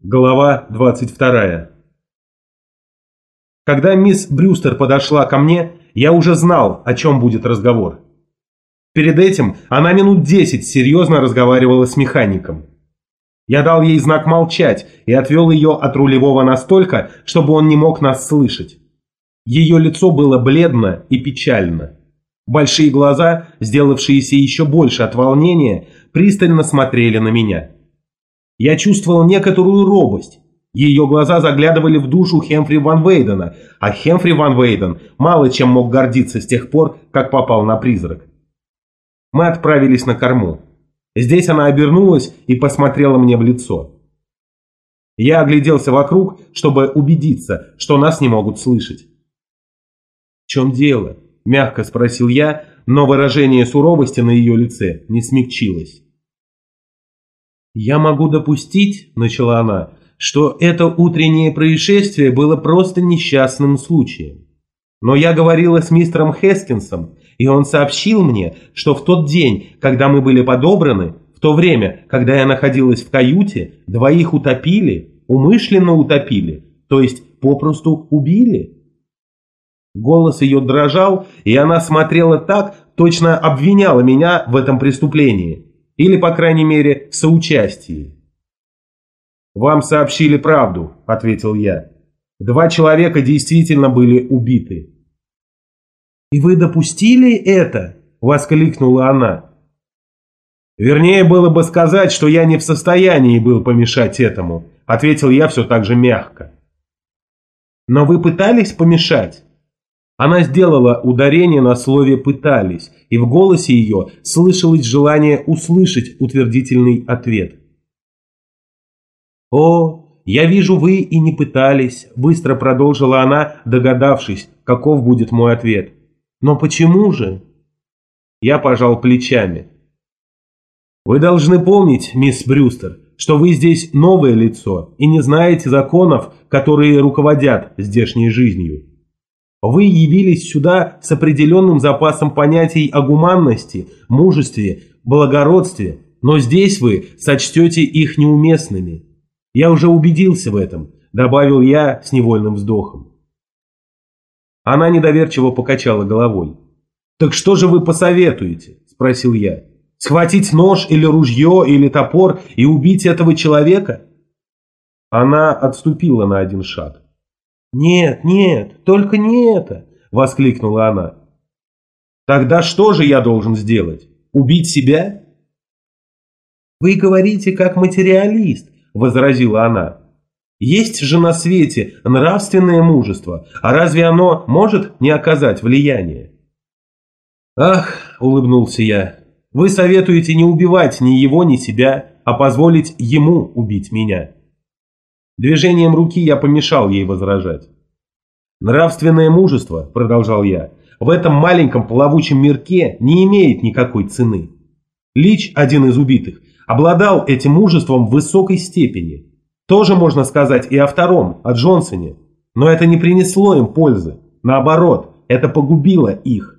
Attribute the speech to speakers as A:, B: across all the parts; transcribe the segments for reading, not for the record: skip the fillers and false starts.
A: Глава 22. Когда мисс Брюстер подошла ко мне, я уже знал, о чем будет разговор. Перед этим она минут 10 серьезно разговаривала с механиком. Я дал ей знак молчать и отвел ее от рулевого настолько, чтобы он не мог нас слышать. Ее лицо было бледно и печально. Большие глаза, сделавшиеся еще больше от волнения, пристально смотрели на меня. Я чувствовал некоторую робость. Ее глаза заглядывали в душу Хемфри Ван Вейдена, а Хемфри Ван Вейден мало чем мог гордиться с тех пор, как попал на призрак. Мы отправились на корму. Здесь она обернулась и посмотрела мне в лицо. Я огляделся вокруг, чтобы убедиться, что нас не могут слышать. «В чем дело?» – мягко спросил я, но выражение суровости на ее лице не смягчилось. «Я могу допустить, — начала она, — что это утреннее происшествие было просто несчастным случаем. Но я говорила с мистером Хескинсом, и он сообщил мне, что в тот день, когда мы были подобраны, в то время, когда я находилась в каюте, двоих утопили, умышленно утопили, то есть попросту убили». Голос ее дрожал, и она смотрела так, точно обвиняла меня в этом преступлении. Или, по крайней мере, в соучастии. «Вам сообщили правду», — ответил я. «Два человека действительно были убиты». «И вы допустили это?» — воскликнула она. «Вернее, было бы сказать, что я не в состоянии был помешать этому», — ответил я все так же мягко. «Но вы пытались помешать?» Она сделала ударение на слове «пытались», и в голосе ее слышалось желание услышать утвердительный ответ. «О, я вижу, вы и не пытались», — быстро продолжила она, догадавшись, каков будет мой ответ. «Но почему же?» Я пожал плечами. «Вы должны помнить, мисс Брюстер, что вы здесь новое лицо и не знаете законов, которые руководят здешней жизнью. Вы явились сюда с определенным запасом понятий о гуманности, мужестве, благородстве, но здесь вы сочтете их неуместными. Я уже убедился в этом», — добавил я с невольным вздохом. Она недоверчиво покачала головой. «Так что же вы посоветуете?» — спросил я. «Схватить нож или ружье или топор и убить этого человека?» Она отступила на один шаг. «Нет, нет, только не это!» — воскликнула она. «Тогда что же я должен сделать? Убить себя?» «Вы говорите как материалист», — возразила она. «Есть же на свете нравственное мужество, а разве оно может не оказать влияния?» «Ах», — улыбнулся я, — «вы советуете не убивать ни его, ни себя, а позволить ему убить меня». Движением руки я помешал ей возражать. «Нравственное мужество, — продолжал я, — в этом маленьком плавучем мирке не имеет никакой цены. Лич, один из убитых, обладал этим мужеством в высокой степени. Тоже можно сказать и о втором, о Джонсоне. Но это не принесло им пользы. Наоборот, это погубило их.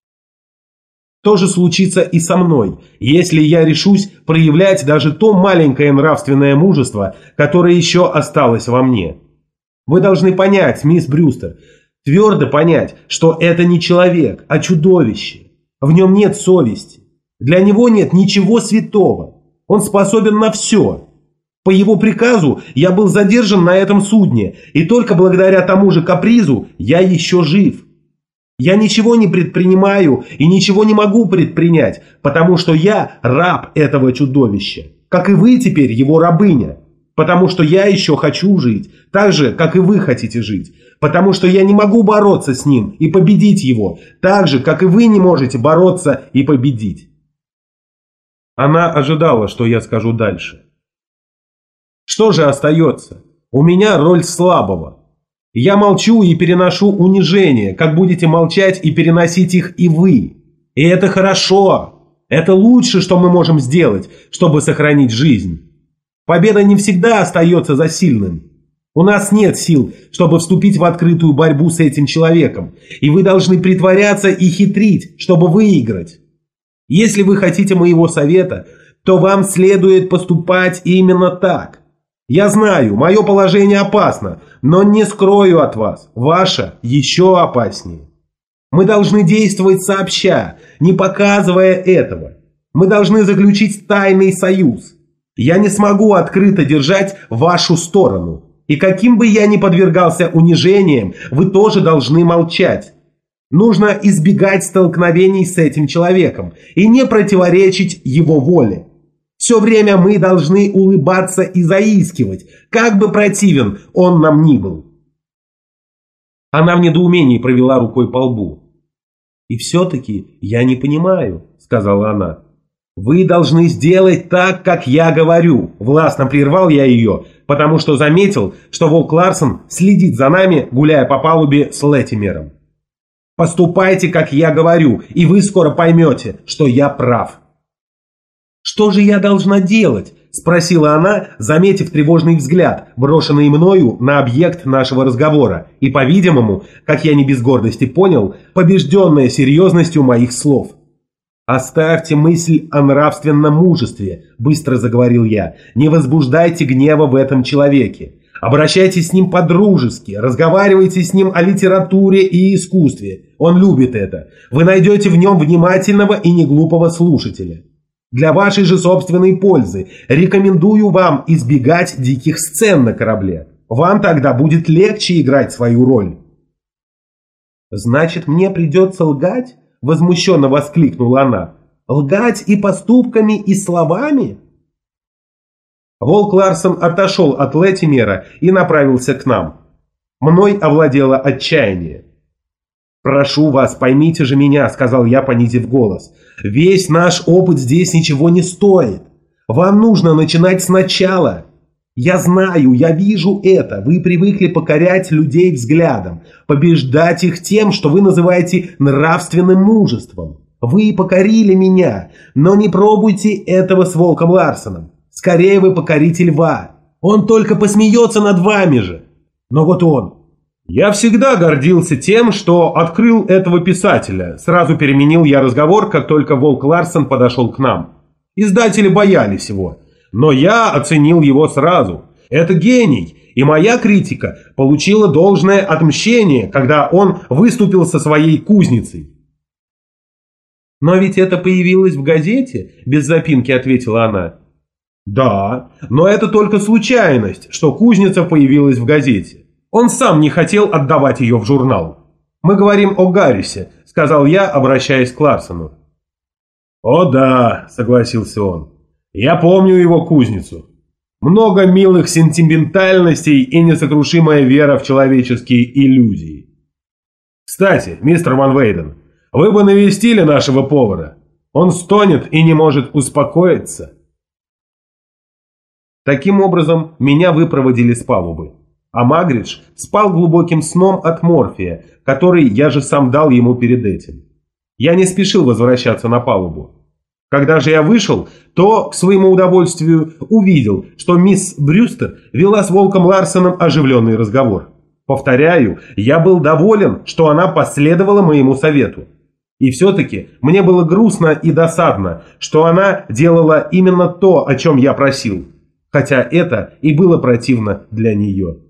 A: То же случится и со мной, если я решусь проявлять даже то маленькое нравственное мужество, которое еще осталось во мне. Вы должны понять, мисс Брюстер, твердо понять, что это не человек, а чудовище. В нем нет совести. Для него нет ничего святого. Он способен на все. По его приказу я был задержан на этом судне, и только благодаря тому же капризу я еще жив. Я ничего не предпринимаю и ничего не могу предпринять, потому что я раб этого чудовища, как и вы теперь его рабыня, потому что я еще хочу жить, так же, как и вы хотите жить, потому что я не могу бороться с ним и победить его, так же, как и вы не можете бороться и победить». Она ожидала, что я скажу дальше. «Что же остается? У меня роль слабого. Я молчу и переношу унижение, как будете молчать и переносить их и вы. И это хорошо. Это лучше, что мы можем сделать, чтобы сохранить жизнь. Победа не всегда остается за сильным. У нас нет сил, чтобы вступить в открытую борьбу с этим человеком, и вы должны притворяться и хитрить, чтобы выиграть. Если вы хотите моего совета, то вам следует поступать именно так. Я знаю, мое положение опасно, но не скрою от вас, ваше еще опаснее. Мы должны действовать сообща, не показывая этого. Мы должны заключить тайный союз. Я не смогу открыто держать вашу сторону. И каким бы я ни подвергался унижениям, вы тоже должны молчать. Нужно избегать столкновений с этим человеком и не противоречить его воле. Все время мы должны улыбаться и заискивать, как бы противен он нам ни был. Она в недоумении провела рукой по лбу. «И все-таки я не понимаю», — сказала она. «Вы должны сделать так, как я говорю», — властно прервал я ее, потому что заметил, что Волк Ларсон следит за нами, гуляя по палубе с Леттимером. «Поступайте, как я говорю, и вы скоро поймете, что я прав». «Что же я должна делать?» – спросила она, заметив тревожный взгляд, брошенный мною на объект нашего разговора, и, по-видимому, как я не без гордости понял, побежденная серьезностью моих слов. «Оставьте мысль о нравственном мужестве», – быстро заговорил я, – «не возбуждайте гнева в этом человеке. Обращайтесь с ним по-дружески, разговаривайте с ним о литературе и искусстве. Он любит это. Вы найдете в нем внимательного и неглупого слушателя. Для вашей же собственной пользы рекомендую вам избегать диких сцен на корабле. Вам тогда будет легче играть свою роль». «Значит, мне придется лгать?» – возмущенно воскликнула она. «Лгать и поступками, и словами?» Волк Ларсон отошел от Леттимера и направился к нам. Мной овладело отчаяние. «Прошу вас, поймите же меня», — сказал я, понизив голос. «Весь наш опыт здесь ничего не стоит. Вам нужно начинать сначала. Я знаю, я вижу это. Вы привыкли покорять людей взглядом, побеждать их тем, что вы называете нравственным мужеством. Вы покорили меня, но не пробуйте этого с Волком Ларсоном. Скорее вы покорите льва. Он только посмеется над вами же. Но вот он». «Я всегда гордился тем, что открыл этого писателя», — сразу переменил я разговор, как только Волк Ларсон подошел к нам. «Издатели боялись его, но я оценил его сразу. Это гений, и моя критика получила должное отмщение, когда он выступил со своей кузницей». «Но ведь это появилось в газете», — без запинки ответила она. «Да, но это только случайность, что кузница появилась в газете. Он сам не хотел отдавать ее в журнал. Мы говорим о Гаррисе», — сказал я, обращаясь к Ларсону. «О да», — согласился он, — «я помню его кузницу. Много милых сентиментальностей и несокрушимая вера в человеческие иллюзии. Кстати, мистер Ван Вейден, вы бы навестили нашего повара. Он стонет и не может успокоиться». Таким образом, меня выпроводили с палубы. А Магридж спал глубоким сном от морфия, который я же сам дал ему перед этим. Я не спешил возвращаться на палубу. Когда же я вышел, то, к своему удовольствию, увидел, что мисс Брюстер вела с Волком Ларсоном оживленный разговор. Повторяю, я был доволен, что она последовала моему совету. И все-таки мне было грустно и досадно, что она делала именно то, о чем я просил, хотя это и было противно для нее.